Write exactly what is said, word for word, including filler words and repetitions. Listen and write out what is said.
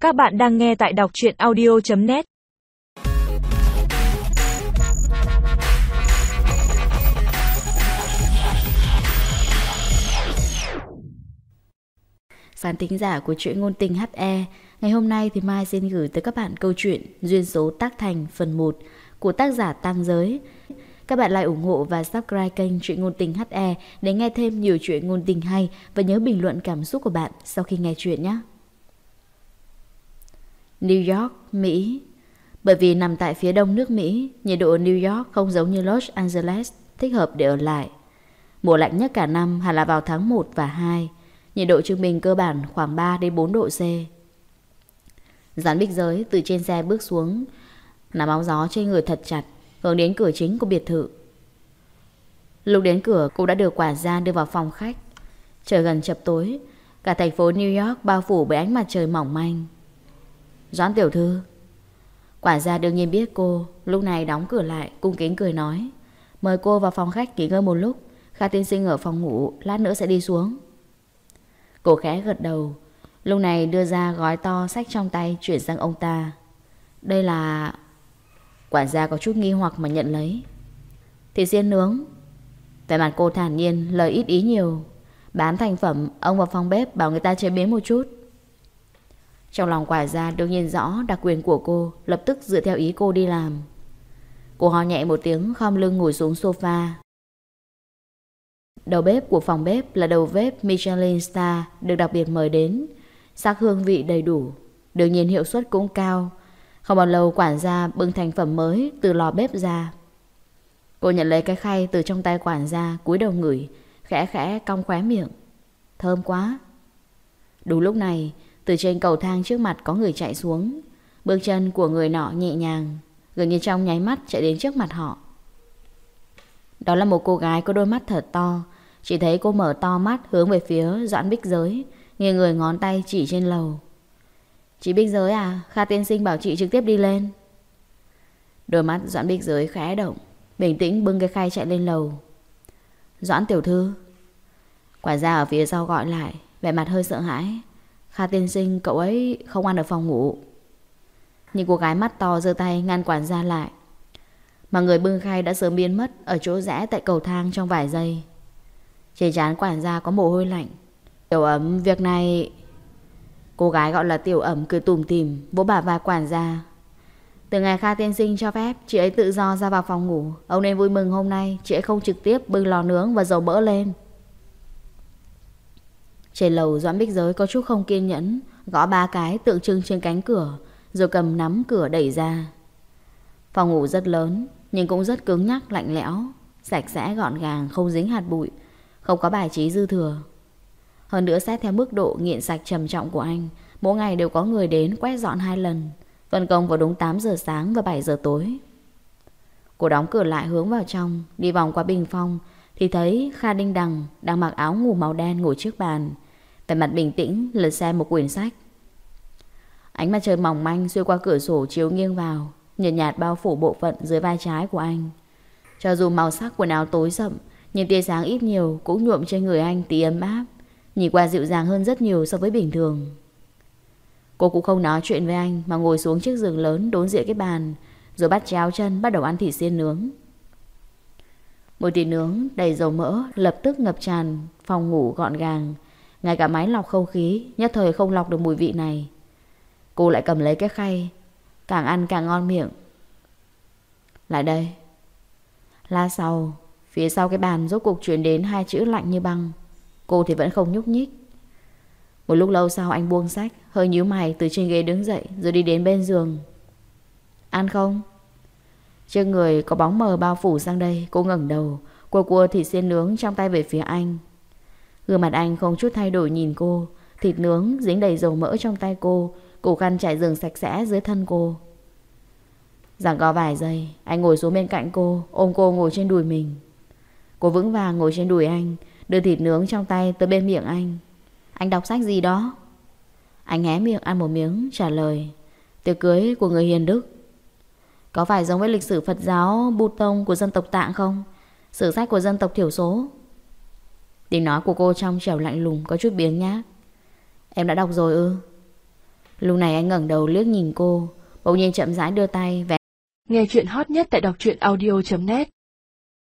Các bạn đang nghe tại đọc truyện audio chấm net. Khán thính giả của truyện ngôn tình hát e, ngày hôm nay thì Mai xin gửi tới các bạn câu chuyện Duyên số tác thành phần một của tác giả Tam Giới. Các bạn like, ủng hộ và subscribe kênh truyện ngôn tình hát e để nghe thêm nhiều chuyện ngôn tình hay, và nhớ bình luận cảm xúc của bạn sau khi nghe chuyện nhé. New York, Mỹ. Bởi vì nằm tại phía đông nước Mỹ, nhiệt độ ở New York không giống như Los Angeles, thích hợp để ở lại. Mùa lạnh nhất cả năm hẳn là vào tháng một và hai. Nhiệt độ trung bình cơ bản khoảng ba đến bốn độ C. Doãn Bích Giới từ trên xe bước xuống, nắm áo gió trên người thật chặt, hướng đến cửa chính của biệt thự. Lúc đến cửa, cô đã được quản gia đưa vào phòng khách. Trời gần chập tối, cả thành phố New York bao phủ bởi ánh mặt trời mỏng manh. Doãn tiểu thư. Quản gia đương nhiên biết cô, lúc này đóng cửa lại, cung kính cười nói: mời cô vào phòng khách nghỉ ngơi một lúc, Kha tiên sinh ở phòng ngủ, lát nữa sẽ đi xuống. Cô khẽ gật đầu, lúc này đưa ra gói to xách trong tay chuyển sang ông ta. Đây là... Quản gia có chút nghi hoặc mà nhận lấy. Thịt xiên nướng. Vẻ mặt cô thản nhiên, lời ít ý nhiều. Bán thành phẩm, ông vào phòng bếp bảo người ta chế biến một chút. Trong lòng quản gia đương nhiên rõ đặc quyền của cô, lập tức dựa theo ý cô đi làm. Cô ho nhẹ một tiếng, khom lưng ngồi xuống sofa. Đầu bếp của phòng bếp là đầu bếp Michelin Star, được đặc biệt mời đến. Sắc hương vị đầy đủ, đương nhiên hiệu suất cũng cao. Không bao lâu quản gia bưng thành phẩm mới từ lò bếp ra. Cô nhận lấy cái khay từ trong tay quản gia, cúi đầu ngửi, khẽ khẽ cong khóe miệng. Thơm quá. Đúng lúc này, từ trên cầu thang trước mặt có người chạy xuống. Bước chân của người nọ nhẹ nhàng, gần như trong nháy mắt chạy đến trước mặt họ. Đó là một cô gái có đôi mắt thật to. Chỉ thấy cô mở to mắt hướng về phía Doãn Bích Giới, nghiêng người ngón tay chỉ trên lầu. Chị Bích Giới à, Kha tiên sinh bảo chị trực tiếp đi lên. Đôi mắt Doãn Bích Giới khẽ động, bình tĩnh bưng cái khay chạy lên lầu. Doãn tiểu thư. Quản gia ở phía sau gọi lại, vẻ mặt hơi sợ hãi. Kha tiên sinh, cậu ấy không ăn ở phòng ngủ. Nhưng cô gái mắt to giơ tay ngăn quản gia lại. Mà người bưng khay đã sớm biến mất ở chỗ rẽ tại cầu thang trong vài giây. Trên trán quản gia có mồ hôi lạnh. Tiểu Ẩm, việc này... Cô gái gọi là Tiểu Ẩm cười tủm tỉm vỗ bả vai quản gia. Từ ngày Kha tiên sinh cho phép chị ấy tự do ra vào phòng ngủ, ông nên vui mừng hôm nay chị ấy không trực tiếp bưng lò nướng và dầu mỡ lên. Trên lầu Doãn Bích Giới có chút không kiên nhẫn, gõ ba cái tượng trưng trên cánh cửa, rồi cầm nắm cửa đẩy ra. Phòng ngủ rất lớn, nhưng cũng rất cứng nhắc, lạnh lẽo, sạch sẽ gọn gàng, không dính hạt bụi, không có bài trí dư thừa. Hơn nữa xét theo mức độ nghiện sạch trầm trọng của anh, mỗi ngày đều có người đến quét dọn hai lần, phân công vào đúng tám giờ sáng và bảy giờ tối. Cô đóng cửa lại hướng vào trong, đi vòng qua bình phong thì thấy Kha Đinh Đằng đang mặc áo ngủ màu đen ngồi trước bàn, vẻ mặt bình tĩnh lật xem một quyển sách. Ánh mặt trời mỏng manh xuyên qua cửa sổ chiếu nghiêng vào, nhợt nhạt bao phủ bộ phận dưới vai trái của anh. Cho dù màu sắc quần áo tối sậm, nhưng tia sáng ít nhiều cũng nhuộm trên người anh tí ấm áp, nhìn qua dịu dàng hơn rất nhiều so với bình thường. Cô cũng không nói chuyện với anh mà ngồi xuống chiếc giường lớn đối diện cái bàn, rồi bắt chéo chân bắt đầu ăn thịt xiên nướng. Mùi thịt nướng đầy dầu mỡ lập tức ngập tràn phòng ngủ gọn gàng. Ngay cả máy lọc không khí nhất thời không lọc được mùi vị này. Cô lại cầm lấy cái khay, càng ăn càng ngon miệng. Lại đây. Lát sau, phía sau cái bàn rốt cuộc truyền đến hai chữ lạnh như băng. Cô thì vẫn không nhúc nhích. Một lúc lâu sau anh buông sách, hơi nhíu mày từ trên ghế đứng dậy, rồi đi đến bên giường. Ăn không? Trước người có bóng mờ bao phủ sang đây. Cô ngẩng đầu, cua cua thịt xiên nướng trong tay về phía anh. Gương mặt anh không chút thay đổi nhìn cô. Thịt nướng dính đầy dầu mỡ trong tay cô, củ khăn trải giường sạch sẽ dưới thân cô. Giằng co vài giây, anh ngồi xuống bên cạnh cô, ôm cô ngồi trên đùi mình. Cô vững vàng ngồi trên đùi anh, đưa thịt nướng trong tay tới bên miệng anh. Anh đọc sách gì đó? Anh hé miệng ăn một miếng, trả lời. Tiệc cưới của người hiền đức. Có phải giống với lịch sử Phật giáo Bút Tông của dân tộc Tạng không? Sử sách của dân tộc thiểu số. Tiếng nói của cô trong trẻo lạnh lùng, có chút biếng nhác. Em đã đọc rồi ư? Lúc này anh ngẩng đầu liếc nhìn cô, bỗng nhiên chậm rãi đưa tay vén. Nghe chuyện hot nhất tại đọc truyện audio chấm net.